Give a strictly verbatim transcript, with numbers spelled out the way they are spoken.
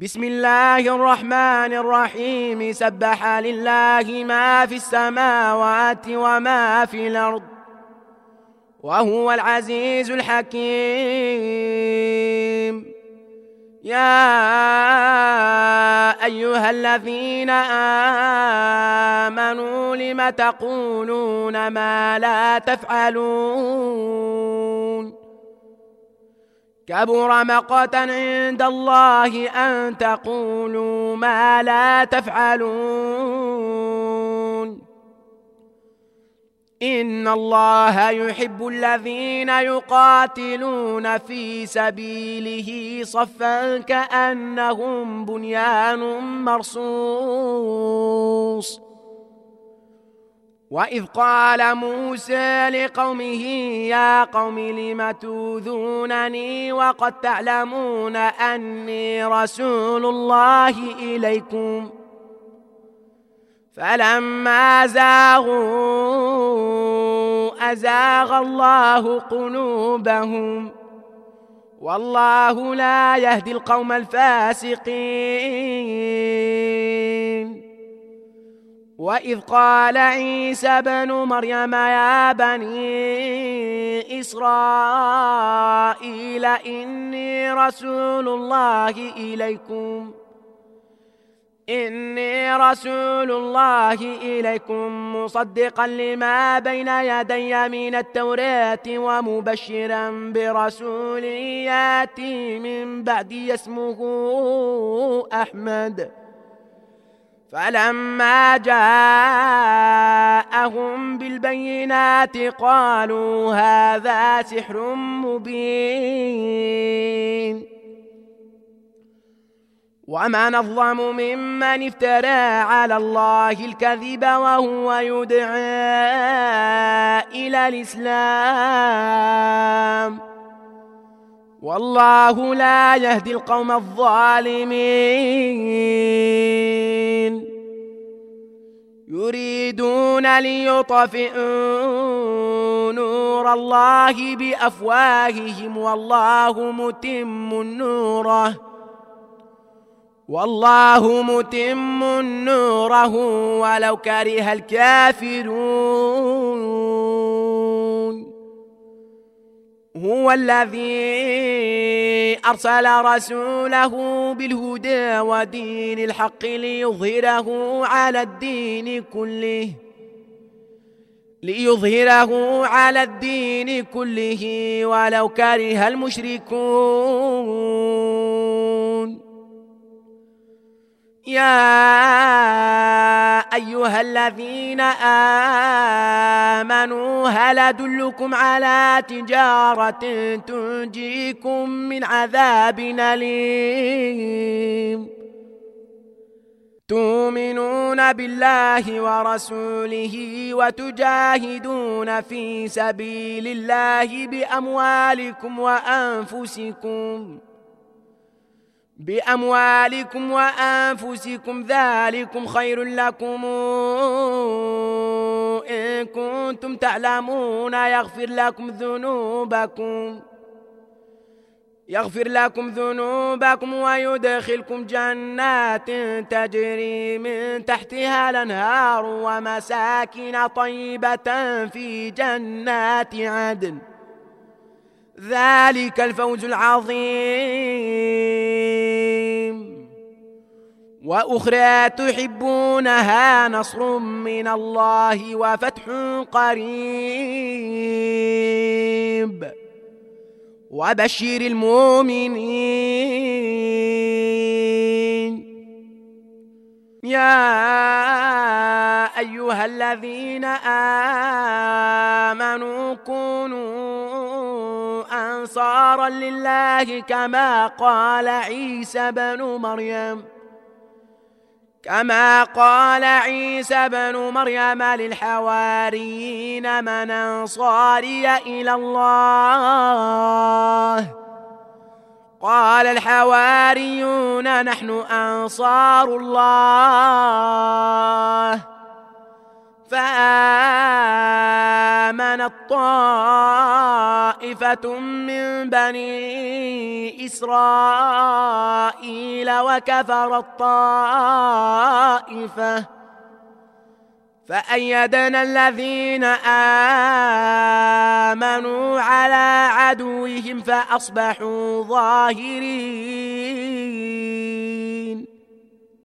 بسم الله الرحمن الرحيم. سبح لله ما في السماوات وما في الأرض وهو العزيز الحكيم. يا أيها الذين آمنوا لم تقولون ما لا تفعلون؟ كبر مقتا عند الله أن تقولوا ما لا تفعلون. إن الله يحب الذين يقاتلون في سبيله صفا كأنهم بنيان مرصوص. وإذ قال موسى لقومه يا قوم لم تؤذونني وقد تعلمون أني رسول الله إليكم؟ فلما زاغوا أزاغ الله قلوبهم والله لا يهدي القوم الفاسقين. وإذ قال عيسى ابن مريم يا بني إسرائيل إني رسول الله إليكم إني رسول الله إليكم مصدقا لما بين يدي من التوراة ومبشرا برسول يأتي من بعدي اسمه أحمد. فلما جاءهم بالبينات قالوا هذا سحر مبين. ومن أظلم ممن افترى على الله الكذب وهو يدعى إلى الإسلام والله لا يهدي القوم الظالمين. يريدون ليطفئوا نور الله بأفواههم والله متم نوره والله متم نوره ولو كره الكافرون. هو الذي أرسل رسوله بالهدى ودين الحق ليظهره على الدين كله ليظهره على الدين كله ولو كره المشركون. يا أيها الذين آمنوا هل أدلكم على تجارة تنجيكم من عذاب أليم؟ تؤمنون بالله ورسوله وتجاهدون في سبيل الله بأموالكم وأنفسكم بأموالكم وأنفسكم ذلكم خير لكم إن كنتم تعلمون. يغفر لكم ذنوبكم يغفر لكم ذنوبكم ويدخلكم جنات تجري من تحتها الأنهار ومساكن طيبة في جنات عدن. ذلك الفوز العظيم. وأخرى تحبونها نصر من الله وفتح قريب وبشر المؤمنين. يا أيها الذين آمنوا كونوا أنصارا لله كما قال عيسى بن مريم كما قال عيسى بن مريم للحواريين من أنصاري إلى الله؟ قال الحواريون نحن أنصار الله. فآمنت طائفة من بني إسرائيل وكفرت طائفة فأيدنا الذين آمنوا على عدوهم فأصبحوا ظاهرين.